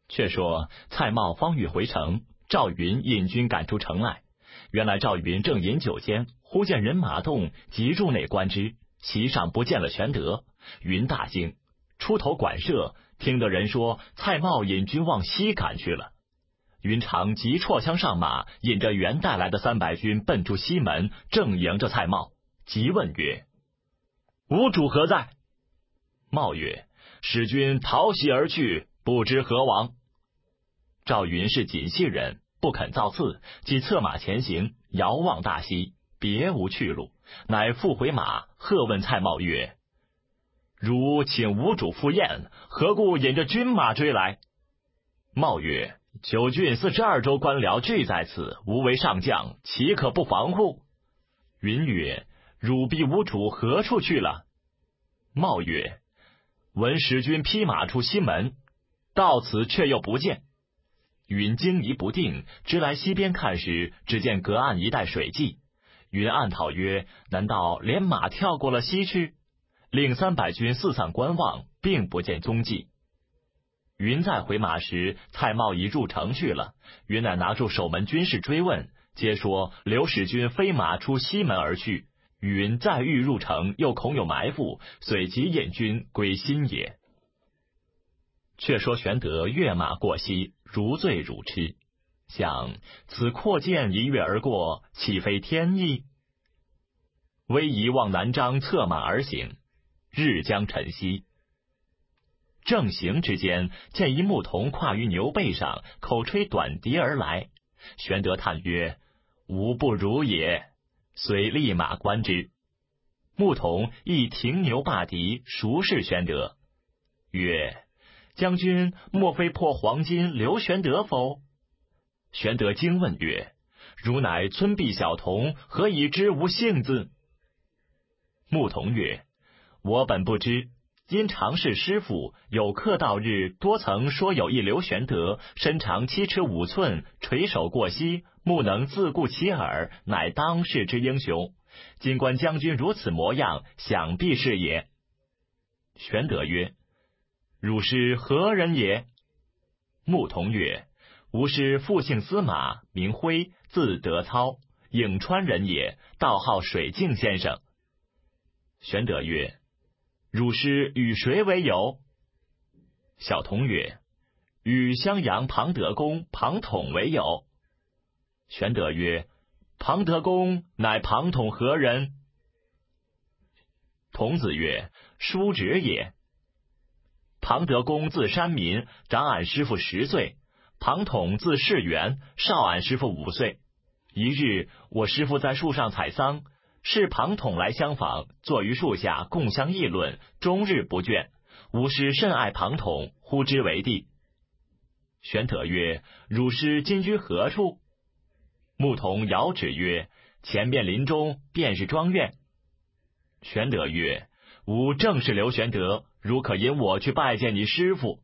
却说蔡瑁方欲回城，赵云引军赶出城来。原来赵云正饮酒间，忽见人马动，即入内观之，席上不见了玄德。云大惊，出头管射，听得人说蔡瑁引军往西赶去了。云长即绰枪上马，引着原带来的300军奔出西门，正迎着蔡瑁，即问曰：吾主何在？瑁曰：使君逃袭而去，不知何往。赵云是锦西人，不肯造次，即策马前行，遥望大西，别无去路，乃复回马，喝问蔡瑁曰：汝请吾主赴宴，何故引着军马追来？瑁曰：九郡42州官僚聚在此，吾为上将，岂可不防乎？云曰：汝逼吾主何处去了？瑁曰：闻使君披马出西门，到此却又不见。云惊疑不定，直来西边看时，只见隔岸一带水迹。云暗讨曰：难道连马跳过了西去？令300军四散观望，并不见踪迹。云再回马时，蔡瑁已入城去了。云乃拿住守门军士追问，皆说刘使君飞马出西门而去。云再欲入城，又恐有埋伏，遂即引军归新野。却说玄德跃马过西，如醉如痴，想此阔涧一跃而过，岂非天意？微移望南漳，策马而行。日将晨曦，正行之间，见一牧童跨于牛背上，口吹短笛而来。玄德叹曰：吾不如也，遂立马观之。牧童亦停牛罢笛，熟视玄德，曰：将军莫非破黄金刘玄德否？玄德惊问曰：汝乃村婢小童，何以知吾姓字？牧童曰：我本不知，因常侍师傅，有客到日，多曾说有一刘玄德，身长7尺5寸，垂手过膝，目能自顾其耳，乃当世之英雄。今观将军如此模样，想必是也。玄德曰：汝师何人也？牧童曰：吾师父姓司马，名辉，字德操，颍川人也，道号水镜先生。玄德曰：汝师与谁为友？小童曰：与襄阳庞德公庞统为友。玄德曰：庞德公乃庞统何人？童子曰：叔侄也。庞德公字山民，长俺师傅10岁；庞统字士元，少俺师傅5岁。一日，我师傅在树上采桑，是庞统来相访，坐于树下共相议论，终日不倦。吾师甚爱庞统，呼之为弟。玄德曰：汝师今居何处？牧童遥指曰：前面林中，便是庄院。玄德曰：吾正是刘玄德，如可引我去拜见你师傅。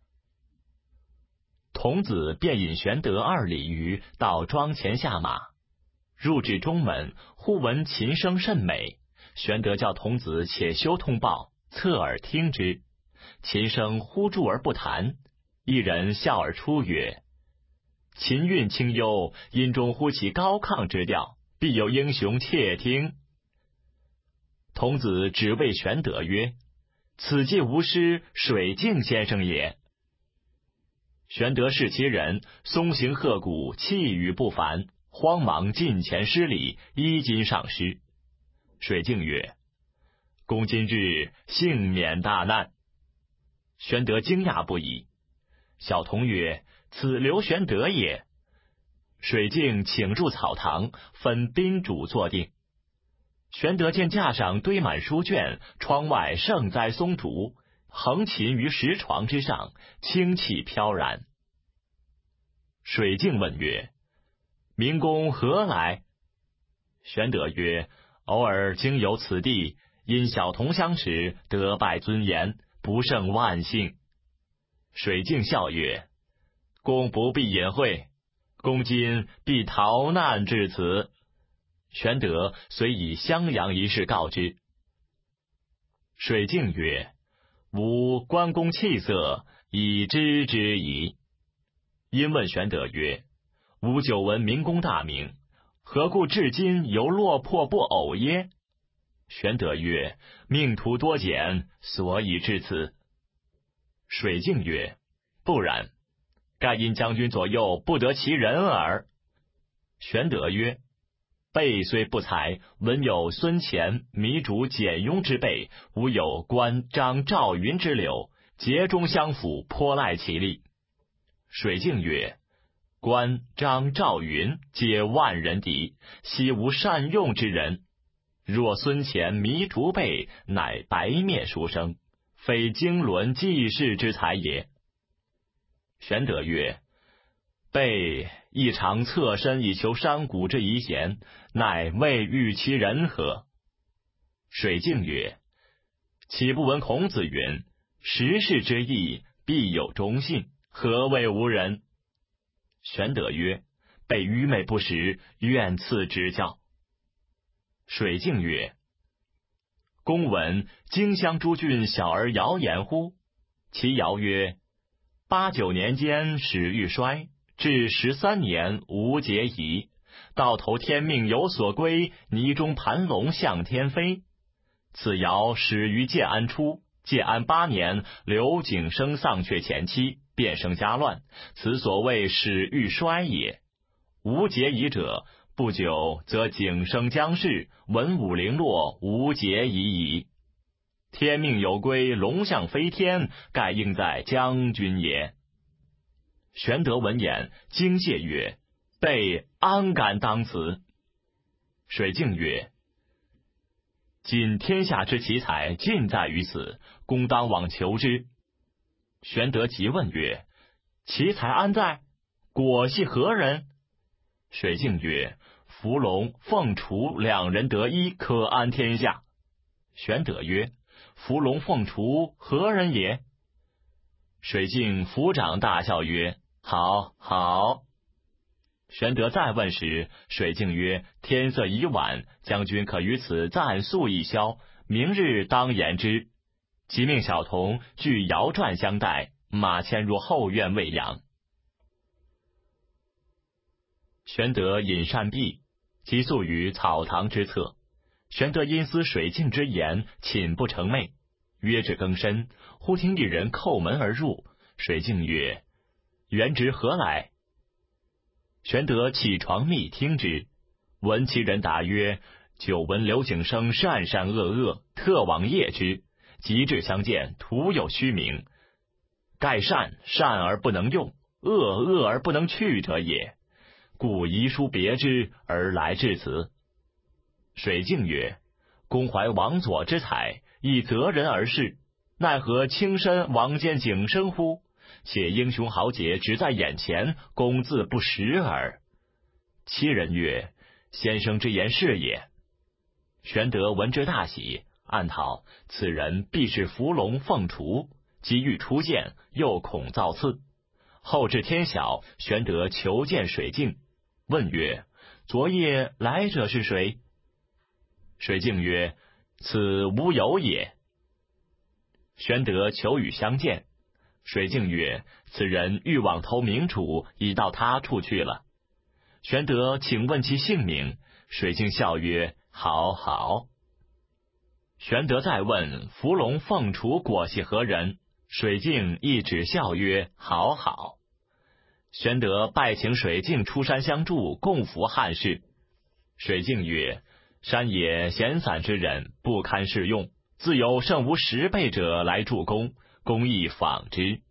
童子便引玄德2里余，到庄前下马。入至中门，忽闻琴声甚美。玄德叫童子且休通报，侧耳听之。琴声忽住而不弹，一人笑而出曰：琴韵清幽，音中忽起高亢之调，必有英雄窃听。童子只谓玄德曰：此即吾师水镜先生也。玄德视其人，松形鹤骨，气宇不凡，慌忙近前施礼，衣襟上施。水镜曰：公今日幸免大难。玄德惊讶不已。小童曰：此刘玄德也。水镜请入草堂，分宾主坐定。玄德见架上堆满书卷，窗外盛栽松竹，横琴于石床之上，清气飘然。水镜问曰：明公何来？玄德曰：偶尔经由此地，因小童相识，得拜尊严，不胜万幸。水镜笑曰：公不必隐晦，公今必逃难至此。玄德遂以襄阳一事告之。水镜曰：吾关公气色，已知之矣。 因问玄德曰：吾久闻明公大名，何故至今犹落魄不偶耶？玄德曰：命途多简，所以至此。水镜曰：不然，盖因将军左右不得其人耳。玄德曰：备虽不才，闻有孙乾、糜竺、简雍之辈，吾有关张赵云之流，节中相辅，颇赖其力。水镜曰：关张赵云皆万人敌，悉无善用之人。若孙乾、糜竺辈，乃白面书生，非经纶济世之才也。玄德曰：备亦常侧身以求商贾之遗贤，乃未遇其人何？水镜曰：岂不闻孔子云：时事之义，必有忠信，何谓无人？玄德曰：备愚昧不识，愿赐指教。水镜曰：公闻荆襄诸郡小儿谣言乎？其谣曰：8、9年间始欲衰，至13年无节仪，到头天命有所归，泥中盘龙向天飞。此谣始于建安初，建安8年，刘景升丧却前妻，变生家乱，此所谓始欲衰也。无节仪者，不久则景升将逝，文武零落，无节仪矣。天命有归，龙象飞天，盖应在将军也。玄德闻言，惊谢曰：备安敢当此？水镜曰：今天下之奇才，尽在于此，公当往求之。玄德急问曰：奇才安在？果系何人？水镜曰：伏龙、凤雏2人得一，可安天下。玄德曰：伏龙、凤雏何人也？水镜抚掌大笑曰：好好。玄德再问时，水镜曰：天色已晚，将军可于此暂宿一宵，明日当言之。即命小童具摇传相待，马牵入后院喂养。玄德饮膳毕，即宿于草堂之侧。玄德因思水镜之言，寝不成寐，约至更深，忽听一人叩门而入。水镜曰：元直何来？玄德起床密听之，闻其人答曰：久闻刘景升善善恶恶，特往谒之，及至相见，徒有虚名。盖善而不能用，恶而不能去者也，故遗书别之，而来至此。水镜曰：公怀王佐之才，亦择人而事，奈何轻身王监景升乎？且英雄豪杰只在眼前，公自不识耳。其人曰：先生之言是也。玄德闻之大喜，暗讨此人必是伏龙凤雏，即欲出见，又恐造次。后至天晓，玄德求见水镜，问曰：昨夜来者是谁？水镜曰：此吾友也。玄德求与相见。水镜曰：此人欲往投明楚，已到他处去了。玄德请问其姓名。水镜笑曰：好好。玄德再问伏龙凤雏果系何人？水镜亦只笑曰：好好。玄德拜请水镜出山相助，共扶汉室。水镜曰：山野闲散之人，不堪适用，自有胜无10倍者来助攻，公亦访之。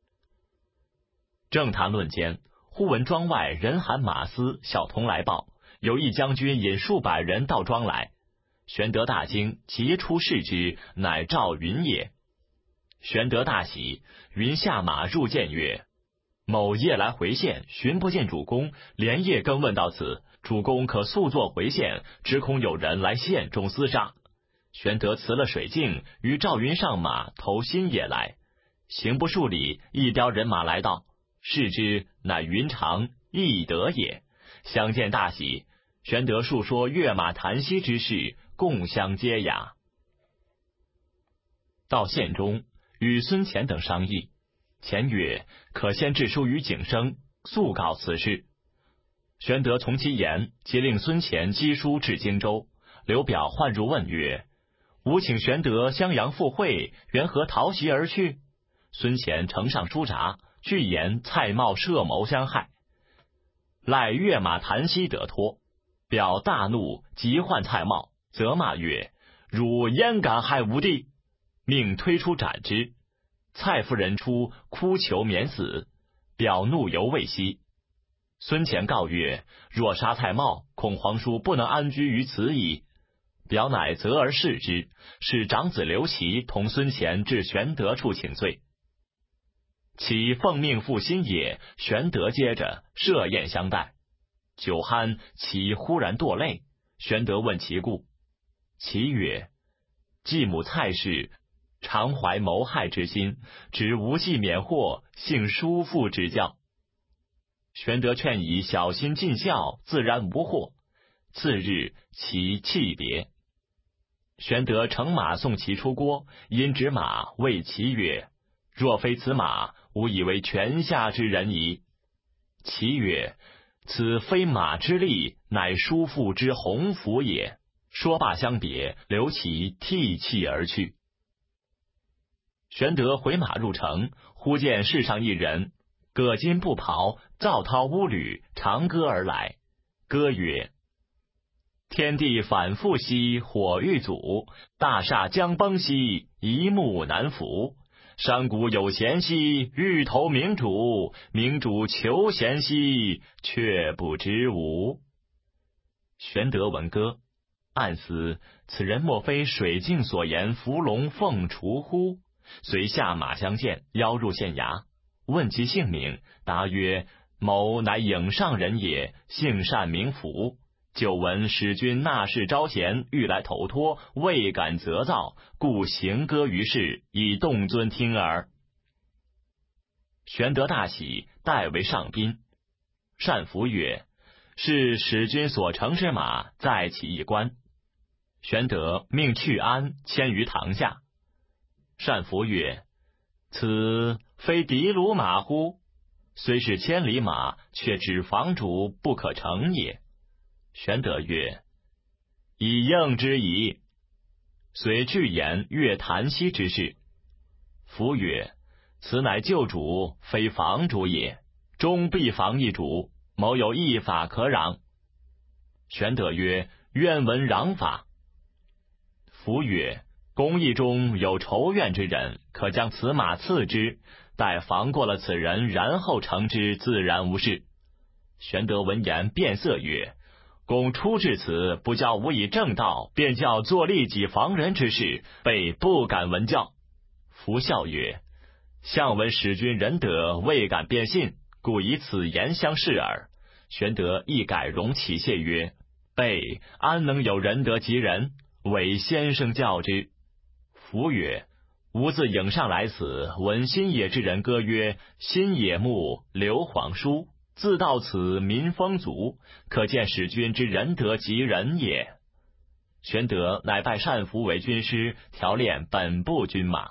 正谈论间，忽闻庄外人喊马嘶，小童来报，有一将军引数百人到庄来。玄德大惊，急出视之，乃赵云也。玄德大喜，云下马入见曰：某夜来回县，寻不见主公，连夜更问到此，主公可速作回县，只恐有人来县中厮杀。玄德辞了水镜，与赵云上马投新野来。行不数里，一彪人马来到，视之，乃云长、翼德也。相见大喜，玄德述说跃马谈息之事，共相接雅。到县中，与孙乾等商议。乾曰：可先致书于景升， 速告此事。玄德从其言，即令孙乾赍书至荆州。刘表唤入问曰：吾请玄德襄阳赴会，缘何逃袭而去？孙乾呈上书札，据言蔡瑁设谋相害，赖跃马檀溪得脱。表大怒，急唤蔡瑁，责骂曰：汝焉敢害吾弟？命推出斩之。蔡夫人出，哭求免死。表怒犹未息。孙乾告曰：若杀蔡瑁，恐皇叔不能安居于此矣。表乃责而释之，使长子刘琦同孙乾至玄德处请罪。其奉命赴新野，玄德接着设宴相待。酒酣，其忽然堕泪。玄德问其故，其曰：继母蔡氏常怀谋害之心，只无忌免祸，幸叔父指教。玄德劝以小心尽孝，自然无祸。次日，其弃别。玄德乘马送其出郭，因指马谓其曰：若非此马，吾以为泉下之人矣。其曰：此非马之力，乃叔父之鸿福也。说罢相别，刘琦涕泣而去。玄德回马入城，忽见市上一人，葛巾布袍，皂绦乌履，长歌而来。歌曰：天地反复兮，火欲祖；大厦将崩兮，一木难扶。山谷有贤兮，欲投明主；明主求贤兮，却不知吾。玄德闻歌，暗思此人莫非水镜所言伏龙凤雏乎？遂下马相见，邀入县衙，问其姓名，答曰：某乃颍上人也，姓单名福。久闻使君纳士招贤，欲来投托，未敢责造，故行歌于市，以动尊听耳。玄德大喜，代为上宾。单福曰：是使君所乘之马，再起一关。玄德命去鞍，牵于堂下。单福曰：此非的卢马乎？虽是千里马，却指房主不可乘也。玄德曰：以应之矣。遂具言越檀溪之事。福曰：此乃旧主，非房主也，终必防一主，某有一法可攘。玄德曰：愿闻攘法。福曰：公议中有仇怨之人，可将此马赐之，待防过了此人，然后乘之，自然无事。玄德闻言变色曰：公初至此，不教吾以正道，便教做利己防人之事，备不敢闻教。福笑曰：向闻使君仁德，未敢变信，故以此言相示耳。玄德亦改容起谢曰：备安能有仁德及人？委先生教之。福曰：吾自颍上来此，闻新野之人歌曰：新野木，刘皇叔。自到此，民风足，可见使君之仁德及人也。玄德乃拜单福为军师，调练本部军马。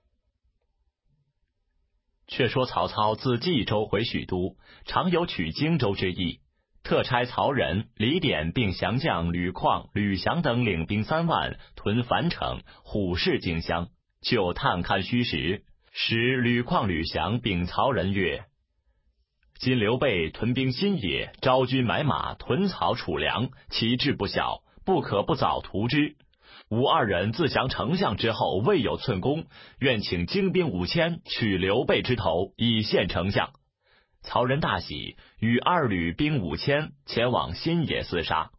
却说曹操自冀州回许都，常有取荆州之意，特差曹仁、李典并降将吕旷、吕翔等领兵3万，屯樊城、虎视荆襄，就探勘虚实。使吕旷、吕翔禀曹仁曰：今刘备屯兵新野，招军买马，屯草储粮，其志不小，不可不早图之。吾2人自降丞相之后，未有寸功，愿请精兵5000，取刘备之头，以献丞相。曹仁大喜，与2旅兵5000前往新野厮杀。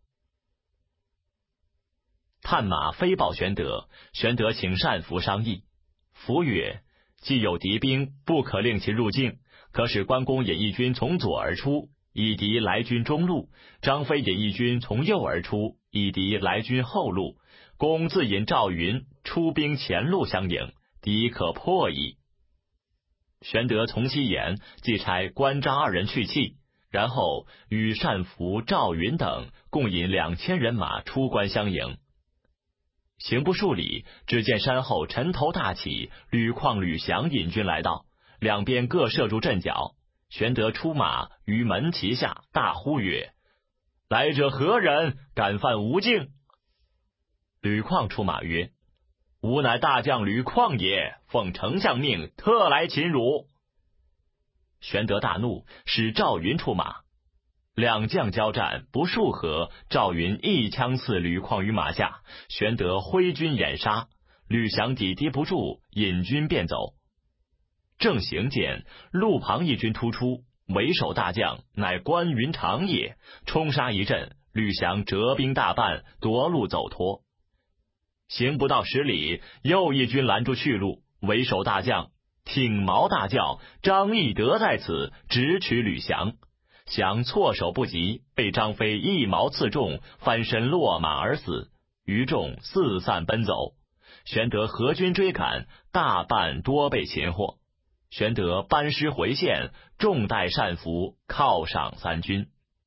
探马飞报玄德，玄德请单福商议。福曰：既有敌兵，不可令其入境，可使关公引一军从左而出，以敌来军中路；张飞引一军从右而出，以敌来军后路。公自引赵云出兵前路相迎，敌可破矣。玄德从其言，即差关张2人去气，然后与单福、赵云等共引2000人马出关相迎。行不数里，只见山后尘头大起，吕旷、吕翔引军来到，两边各设住阵脚。 玄德出马于门旗下，大呼曰：来者何人？敢犯无境？吕旷出马曰：吾乃大将吕旷也，奉丞相命，特来擒汝。玄德大怒，使赵云出马。两将交战不数合，赵云一枪刺吕旷于马下，玄德挥军掩杀，吕翔抵敌不住，引军便走。正行间，路旁一军突出，为首大将乃关云长也，冲杀一阵，吕翔折兵大半，夺路走脱。行不到10里，又一军拦住去路，为首大将挺矛大叫，张翼德在此，直取吕翔。翔措手不及，被张飞一矛刺中，翻身落马而死，余众四散奔走。玄德合军追赶，大半多被擒获。玄德班师回县，众待善服，犒赏3军。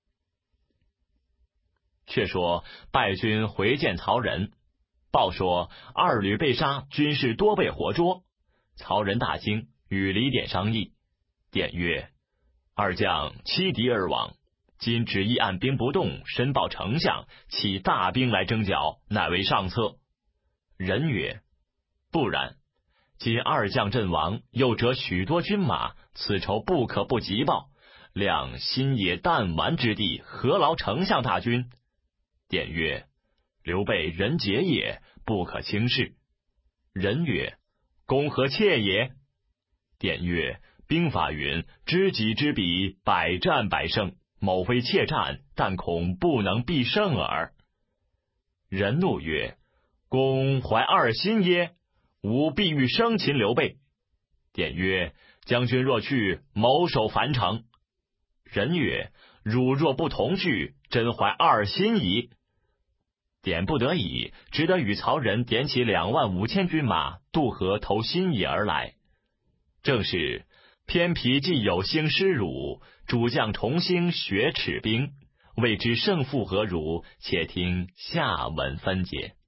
却说败军回见曹仁，报说2旅被杀，军士多被活捉。曹仁大惊，与李典商议。典曰：二将欺敌而亡，今只意按兵不动，申报丞相，起大兵来征剿，乃为上策。仁曰：不然，今2将阵亡，又折许多军马，此仇不可不急报。谅新野弹丸之地，何劳丞相大军？典曰：刘备人杰也，不可轻视。仁曰：公何怯也？典曰：兵法云，知己知彼，百战百胜。某非怯战，但恐不能必胜耳。仁怒曰：公怀2心耶？吾必欲生擒刘备。典曰：将军若去，某守樊城。仁曰：汝若不同去，真怀2心矣。典不得已，只得与曹仁点起25000军马，渡河投新野而来。正是偏僻既有兴师辱，主将重兴学齿兵。未知胜负何如？且听下文分解。